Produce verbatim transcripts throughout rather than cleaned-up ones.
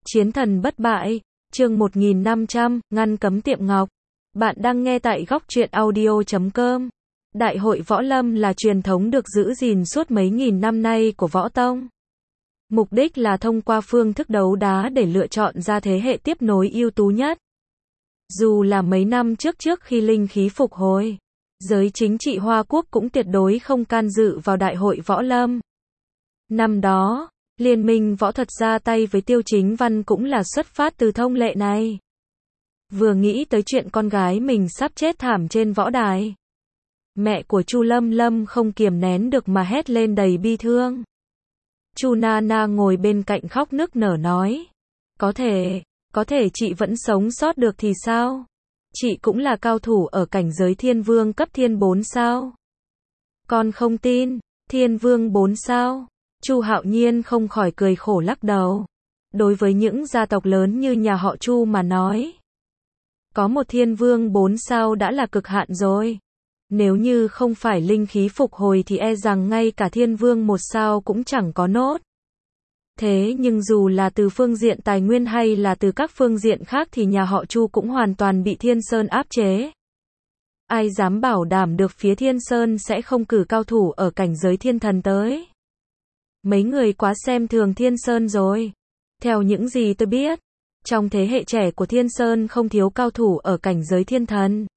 Chiến thần bất bại, chương một nghìn năm trăm, ngăn cấm tiệm ngọc. Bạn đang nghe tại góc truyện audio chấm com. Đại hội võ lâm là truyền thống được giữ gìn suốt mấy nghìn năm nay của võ tông. Mục đích là thông qua phương thức đấu đá để lựa chọn ra thế hệ tiếp nối ưu tú nhất. Dù là mấy năm trước trước khi linh khí phục hồi, giới chính trị Hoa Quốc cũng tuyệt đối không can dự vào đại hội võ lâm. Năm đó, Liên minh võ thuật ra tay với Tiêu Chính Văn cũng là xuất phát từ thông lệ này. Vừa nghĩ tới chuyện con gái mình sắp chết thảm trên võ đài, mẹ của Chu Lâm Lâm không kiềm nén được mà hét lên đầy bi thương. Chu Na Na ngồi bên cạnh khóc nức nở nói, có thể, có thể chị vẫn sống sót được thì sao? Chị cũng là cao thủ ở cảnh giới thiên vương cấp thiên bốn sao? Con không tin, thiên vương bốn sao? Chu Hạo Nhiên không khỏi cười khổ lắc đầu. Đối với những gia tộc lớn như nhà họ Chu mà nói, có một thiên vương bốn sao đã là cực hạn rồi. Nếu như không phải linh khí phục hồi thì e rằng ngay cả thiên vương một sao cũng chẳng có nốt. Thế nhưng dù là từ phương diện tài nguyên hay là từ các phương diện khác thì nhà họ Chu cũng hoàn toàn bị Thiên Sơn áp chế. Ai dám bảo đảm được phía Thiên Sơn sẽ không cử cao thủ ở cảnh giới thiên thần tới? Mấy người quá xem thường Thiên Sơn rồi. Theo những gì tôi biết, trong thế hệ trẻ của Thiên Sơn không thiếu cao thủ ở cảnh giới thiên thần.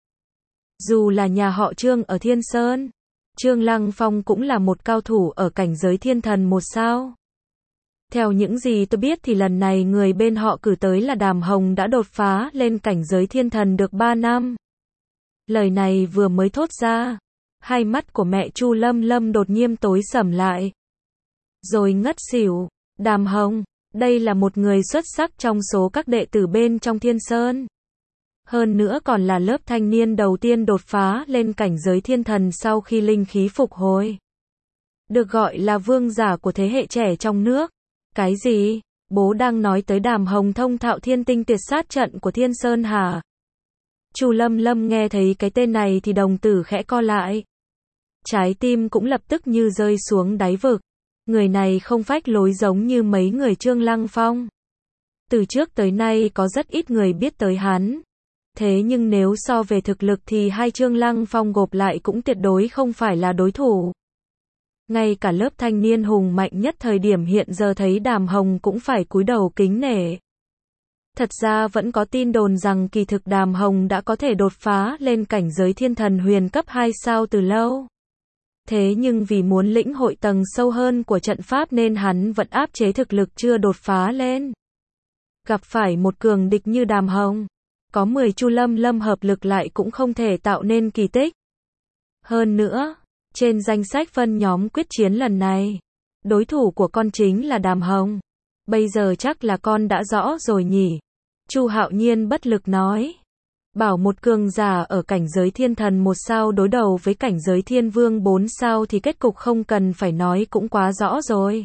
Dù là nhà họ Trương ở Thiên Sơn, Trương Lăng Phong cũng là một cao thủ ở cảnh giới thiên thần một sao. Theo những gì tôi biết thì lần này người bên họ cử tới là Đàm Hồng đã đột phá lên cảnh giới thiên thần được ba năm. Lời này vừa mới thốt ra, hai mắt của mẹ Chu Lâm Lâm đột nhiên tối sầm lại. Rồi ngất xỉu. Đàm Hồng, đây là một người xuất sắc trong số các đệ tử bên trong Thiên Sơn. Hơn nữa còn là lớp thanh niên đầu tiên đột phá lên cảnh giới thiên thần sau khi linh khí phục hồi. Được gọi là vương giả của thế hệ trẻ trong nước. Cái gì? Bố đang nói tới Đàm Hồng thông thạo thiên tinh tuyệt sát trận của Thiên Sơn hả? Chu Lâm Lâm nghe thấy cái tên này thì đồng tử khẽ co lại. Trái tim cũng lập tức như rơi xuống đáy vực. Người này không phách lối giống như mấy người Trương Lăng Phong. Từ trước tới nay có rất ít người biết tới hắn. Thế nhưng nếu so về thực lực thì hai Trương Lăng Phong gộp lại cũng tuyệt đối không phải là đối thủ. Ngay cả lớp thanh niên hùng mạnh nhất thời điểm hiện giờ thấy Đàm Hồng cũng phải cúi đầu kính nể. Thật ra vẫn có tin đồn rằng kỳ thực Đàm Hồng đã có thể đột phá lên cảnh giới thiên thần huyền cấp hai sao từ lâu. Thế nhưng vì muốn lĩnh hội tầng sâu hơn của trận pháp nên hắn vẫn áp chế thực lực chưa đột phá lên. Gặp phải một cường địch như Đàm Hồng, có mười Chu Lâm Lâm hợp lực lại cũng không thể tạo nên kỳ tích. Hơn nữa, trên danh sách phân nhóm quyết chiến lần này, đối thủ của con chính là Đàm Hồng. Bây giờ chắc là con đã rõ rồi nhỉ? Chu Hạo Nhiên bất lực nói. Bảo một cường giả ở cảnh giới thiên thần một sao đối đầu với cảnh giới thiên vương bốn sao thì kết cục không cần phải nói cũng quá rõ rồi.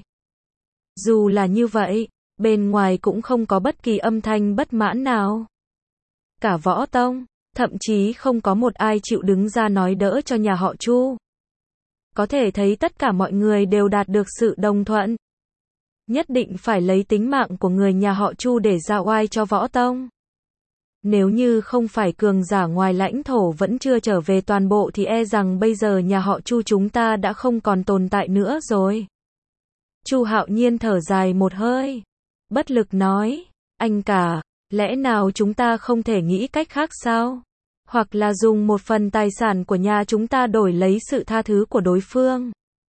Dù là như vậy, bên ngoài cũng không có bất kỳ âm thanh bất mãn nào. Cả võ tông, thậm chí không có một ai chịu đứng ra nói đỡ cho nhà họ Chu. Có thể thấy tất cả mọi người đều đạt được sự đồng thuận. Nhất định phải lấy tính mạng của người nhà họ Chu để ra oai cho võ tông. Nếu như không phải cường giả ngoài lãnh thổ vẫn chưa trở về toàn bộ thì e rằng bây giờ nhà họ Chu chúng ta đã không còn tồn tại nữa rồi. Chu Hạo Nhiên thở dài một hơi, bất lực nói, anh cả, lẽ nào chúng ta không thể nghĩ cách khác sao? Hoặc là dùng một phần tài sản của nhà chúng ta đổi lấy sự tha thứ của đối phương.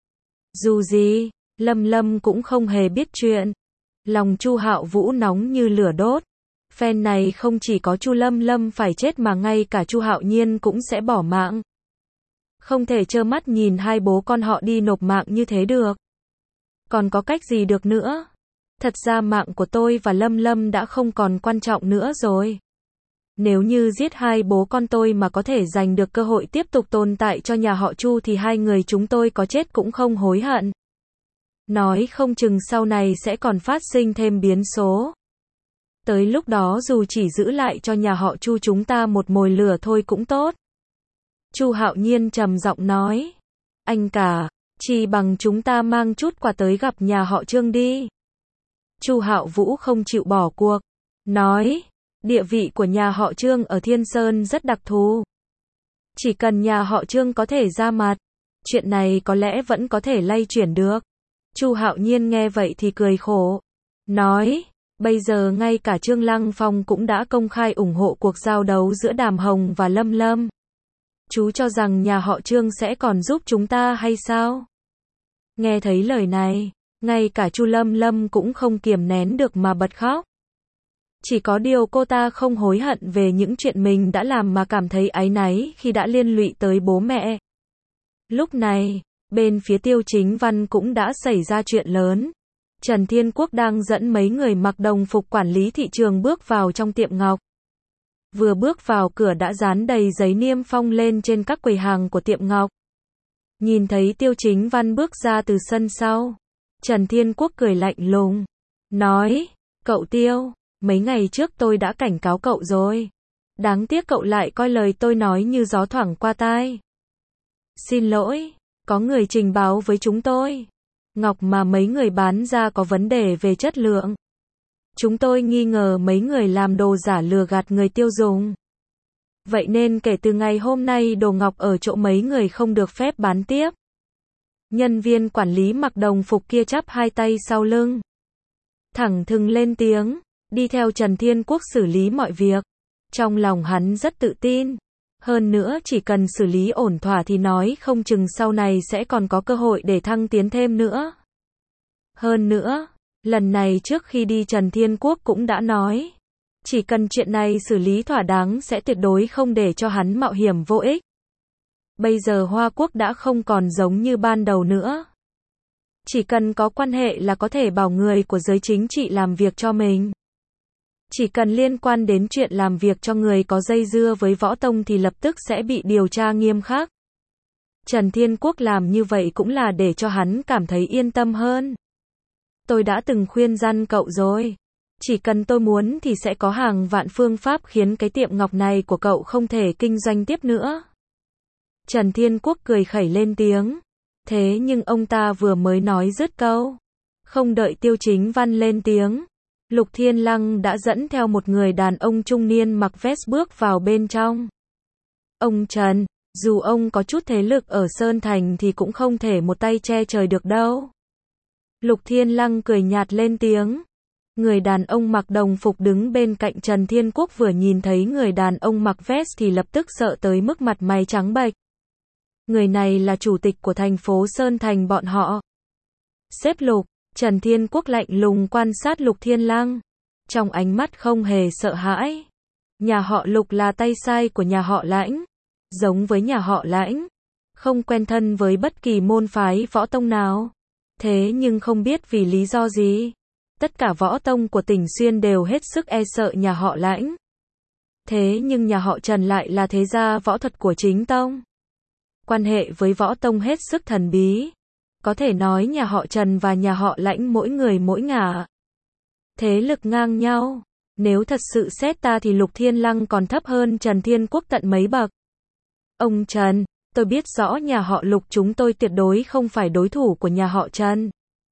Dù gì, Lâm Lâm cũng không hề biết chuyện. Lòng Chu Hạo Vũ nóng như lửa đốt. Phen này không chỉ có Chu Lâm Lâm phải chết mà ngay cả Chu Hạo Nhiên cũng sẽ bỏ mạng. Không thể trơ mắt nhìn hai bố con họ đi nộp mạng như thế được. Còn có cách gì được nữa? Thật ra mạng của tôi và Lâm Lâm đã không còn quan trọng nữa rồi. Nếu như giết hai bố con tôi mà có thể giành được cơ hội tiếp tục tồn tại cho nhà họ Chu thì hai người chúng tôi có chết cũng không hối hận. Nói không chừng sau này sẽ còn phát sinh thêm biến số. Tới lúc đó dù chỉ giữ lại cho nhà họ Chu chúng ta một mồi lửa thôi cũng tốt. Chu Hạo Nhiên trầm giọng nói. Anh cả, chỉ bằng chúng ta mang chút quà tới gặp nhà họ Trương đi. Chu Hạo Vũ không chịu bỏ cuộc, nói, địa vị của nhà họ Trương ở Thiên Sơn rất đặc thù. Chỉ cần nhà họ Trương có thể ra mặt, chuyện này có lẽ vẫn có thể lay chuyển được. Chu Hạo Nhiên nghe vậy thì cười khổ, nói, bây giờ ngay cả Trương Lăng Phong cũng đã công khai ủng hộ cuộc giao đấu giữa Đàm Hồng và Lâm Lâm. Chú cho rằng nhà họ Trương sẽ còn giúp chúng ta hay sao? Nghe thấy lời này, ngay cả Chu Lâm Lâm cũng không kiềm nén được mà bật khóc. Chỉ có điều cô ta không hối hận về những chuyện mình đã làm mà cảm thấy áy náy khi đã liên lụy tới bố mẹ. Lúc này, bên phía Tiêu Chính Văn cũng đã xảy ra chuyện lớn. Trần Thiên Quốc đang dẫn mấy người mặc đồng phục quản lý thị trường bước vào trong tiệm ngọc. Vừa bước vào cửa đã dán đầy giấy niêm phong lên trên các quầy hàng của tiệm ngọc. Nhìn thấy Tiêu Chính Văn bước ra từ sân sau, Trần Thiên Quốc cười lạnh lùng, nói, cậu Tiêu, mấy ngày trước tôi đã cảnh cáo cậu rồi. Đáng tiếc cậu lại coi lời tôi nói như gió thoảng qua tai. Xin lỗi, có người trình báo với chúng tôi. Ngọc mà mấy người bán ra có vấn đề về chất lượng. Chúng tôi nghi ngờ mấy người làm đồ giả lừa gạt người tiêu dùng. Vậy nên kể từ ngày hôm nay đồ ngọc ở chỗ mấy người không được phép bán tiếp. Nhân viên quản lý mặc đồng phục kia chắp hai tay sau lưng, thẳng thừng lên tiếng, đi theo Trần Thiên Quốc xử lý mọi việc. Trong lòng hắn rất tự tin. Hơn nữa chỉ cần xử lý ổn thỏa thì nói không chừng sau này sẽ còn có cơ hội để thăng tiến thêm nữa. Hơn nữa, lần này trước khi đi Trần Thiên Quốc cũng đã nói, chỉ cần chuyện này xử lý thỏa đáng sẽ tuyệt đối không để cho hắn mạo hiểm vô ích. Bây giờ Hoa Quốc đã không còn giống như ban đầu nữa. Chỉ cần có quan hệ là có thể bảo người của giới chính trị làm việc cho mình. Chỉ cần liên quan đến chuyện làm việc cho người có dây dưa với Võ Tông thì lập tức sẽ bị điều tra nghiêm khắc. Trần Thiên Quốc làm như vậy cũng là để cho hắn cảm thấy yên tâm hơn. Tôi đã từng khuyên răn cậu rồi. Chỉ cần tôi muốn thì sẽ có hàng vạn phương pháp khiến cái tiệm ngọc này của cậu không thể kinh doanh tiếp nữa. Trần Thiên Quốc cười khẩy lên tiếng. Thế nhưng ông ta vừa mới nói dứt câu, không đợi Tiêu Chính Văn lên tiếng, Lục Thiên Lăng đã dẫn theo một người đàn ông trung niên mặc vest bước vào bên trong. Ông Trần, dù ông có chút thế lực ở Sơn Thành thì cũng không thể một tay che trời được đâu. Lục Thiên Lăng cười nhạt lên tiếng. Người đàn ông mặc đồng phục đứng bên cạnh Trần Thiên Quốc vừa nhìn thấy người đàn ông mặc vest thì lập tức sợ tới mức mặt mày trắng bệch. Người này là chủ tịch của thành phố Sơn Thành bọn họ. Sếp Lục, Trần Thiên Quốc lạnh lùng quan sát Lục Thiên Lăng. Trong ánh mắt không hề sợ hãi. Nhà họ Lục là tay sai của nhà họ Lãnh. Giống với nhà họ Lãnh. Không quen thân với bất kỳ môn phái võ tông nào. Thế nhưng không biết vì lý do gì. Tất cả võ tông của tỉnh Xuyên đều hết sức e sợ nhà họ Lãnh. Thế nhưng nhà họ Trần lại là thế gia võ thuật của chính tông. Quan hệ với võ tông hết sức thần bí. Có thể nói nhà họ Trần và nhà họ Lãnh mỗi người mỗi ngả. Thế lực ngang nhau. Nếu thật sự xét ta thì Lục Thiên Lăng còn thấp hơn Trần Thiên Quốc tận mấy bậc. Ông Trần, tôi biết rõ nhà họ Lục chúng tôi tuyệt đối không phải đối thủ của nhà họ Trần.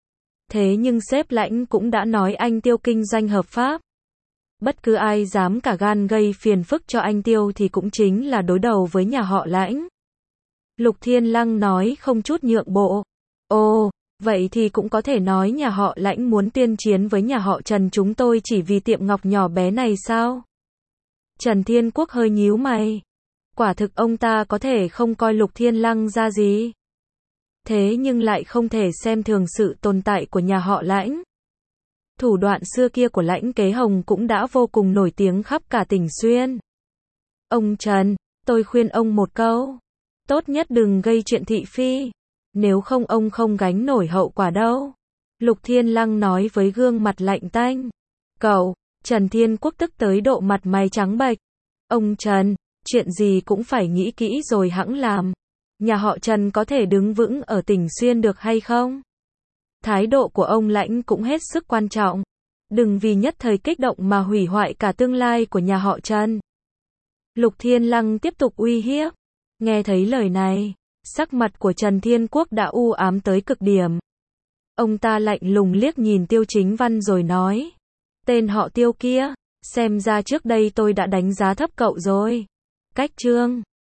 Thế nhưng sếp Lãnh cũng đã nói anh Tiêu kinh doanh hợp pháp. Bất cứ ai dám cả gan gây phiền phức cho anh Tiêu thì cũng chính là đối đầu với nhà họ Lãnh. Lục Thiên Lăng nói không chút nhượng bộ. Ồ, vậy thì cũng có thể nói nhà họ Lãnh muốn tuyên chiến với nhà họ Trần chúng tôi chỉ vì tiệm ngọc nhỏ bé này sao? Trần Thiên Quốc hơi nhíu mày. Quả thực ông ta có thể không coi Lục Thiên Lăng ra gì. Thế nhưng lại không thể xem thường sự tồn tại của nhà họ Lãnh. Thủ đoạn xưa kia của Lãnh Kế Hồng cũng đã vô cùng nổi tiếng khắp cả tỉnh Xuyên. Ông Trần, tôi khuyên ông một câu. Tốt nhất đừng gây chuyện thị phi. Nếu không ông không gánh nổi hậu quả đâu. Lục Thiên Lăng nói với gương mặt lạnh tanh. Cậu, Trần Thiên Quốc tức tới độ mặt mày trắng bệch. Ông Trần, chuyện gì cũng phải nghĩ kỹ rồi hẵng làm. Nhà họ Trần có thể đứng vững ở tỉnh Xuyên được hay không? Thái độ của ông Lãnh cũng hết sức quan trọng. Đừng vì nhất thời kích động mà hủy hoại cả tương lai của nhà họ Trần. Lục Thiên Lăng tiếp tục uy hiếp. Nghe thấy lời này, sắc mặt của Trần Thiên Quốc đã u ám tới cực điểm. Ông ta lạnh lùng liếc nhìn Tiêu Chính Văn rồi nói. Tên họ Tiêu kia, xem ra trước đây tôi đã đánh giá thấp cậu rồi. Cách chương